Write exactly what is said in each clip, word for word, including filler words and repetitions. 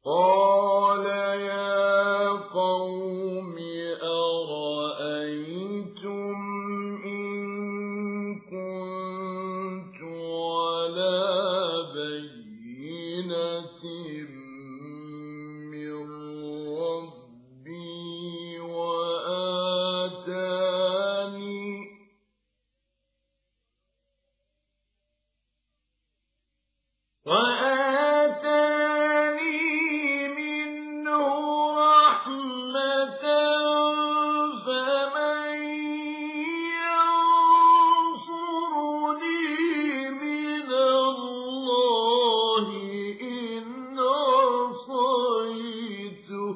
قال يا قوم أرأيتم إن كنت على بينة من ربي وآتاني وآتاني منه رحمة فمن ينصرني من الله إن عصيته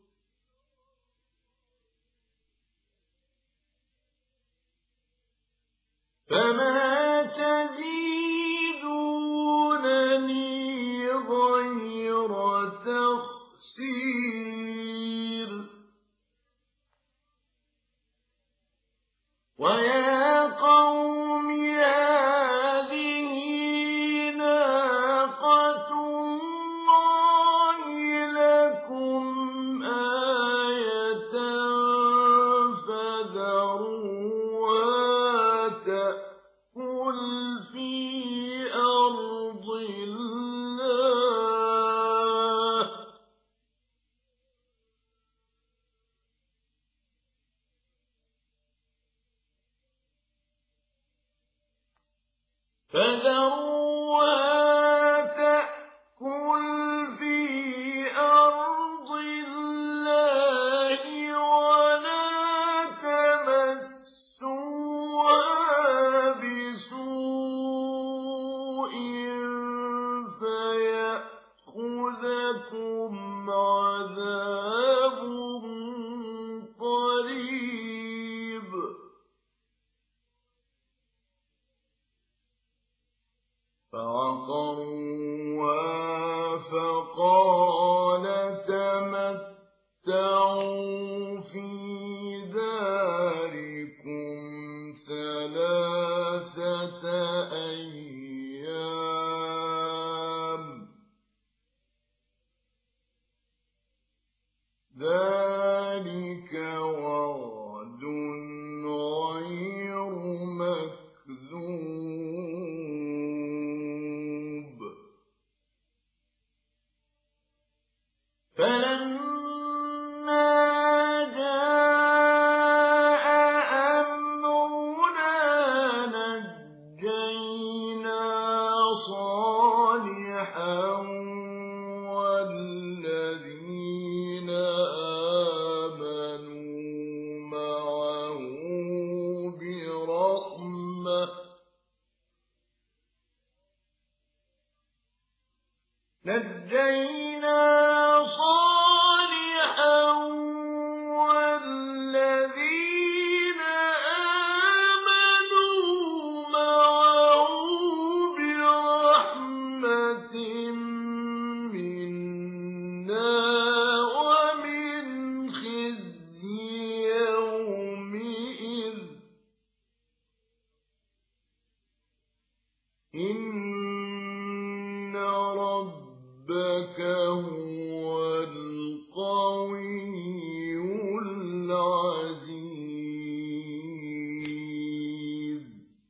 فما تزيدونني غير تخسير ويا قوم هذه ناقة الله لكم آية فذروها تأكل في أرض الله فذروها تأكل في أرض الله ولا تمسوها بسوء فيأخذكم عذاب قريب فعقروها فقال تمتعوا في داركم ثلاثة أيام ذلك وعد غير مكذوب فلما جاء أمرنا نجينا صالحا والذين آمنوا معه برحمة نجينا صالحا والذين آمنوا معه برحمة منا ومن خزي يومئذ إن ربك هو القوي العزيز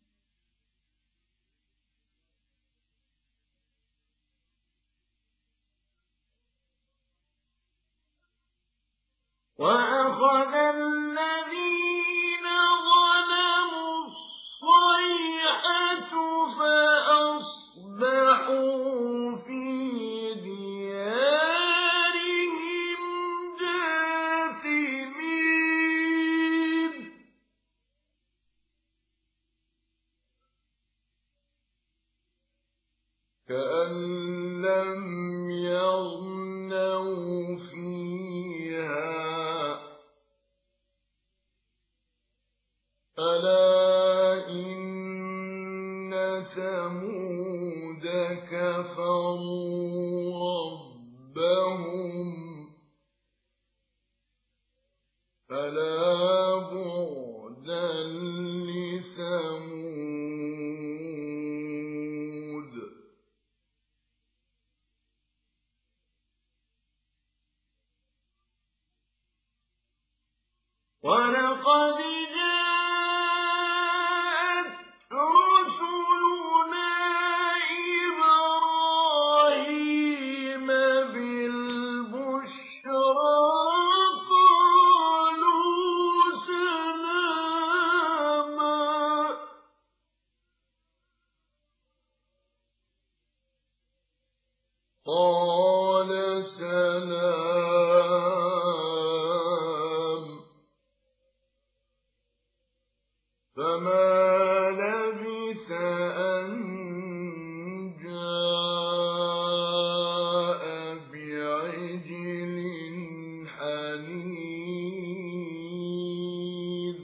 وأخذ الذين ظلموا الصيحة فأصبحوا في ديارهم جاثمين كأن لم يغنوا فيها ألا إن ثمود كفروا ربهم ألا بعدا لثمود قال سلام. فما لبث أن جاء بعجل حنيذ.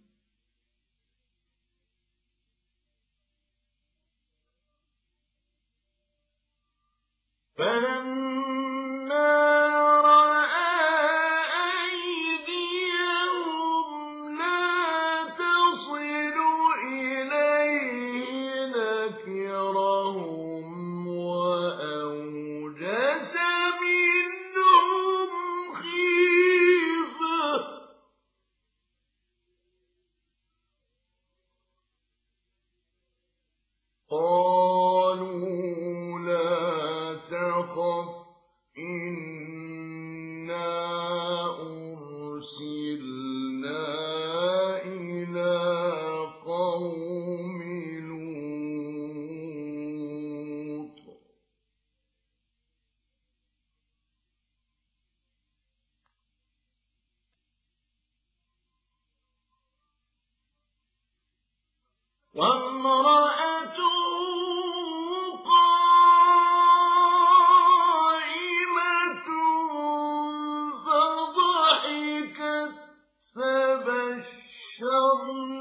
فلما رأى أيديهم لا تصل إليه نكرهم وأوجس منهم خيفة. قالوا لا تخف إنا أرسلنا إلى قوم لوط. وامرأته قائمة فضحكت فبشرناها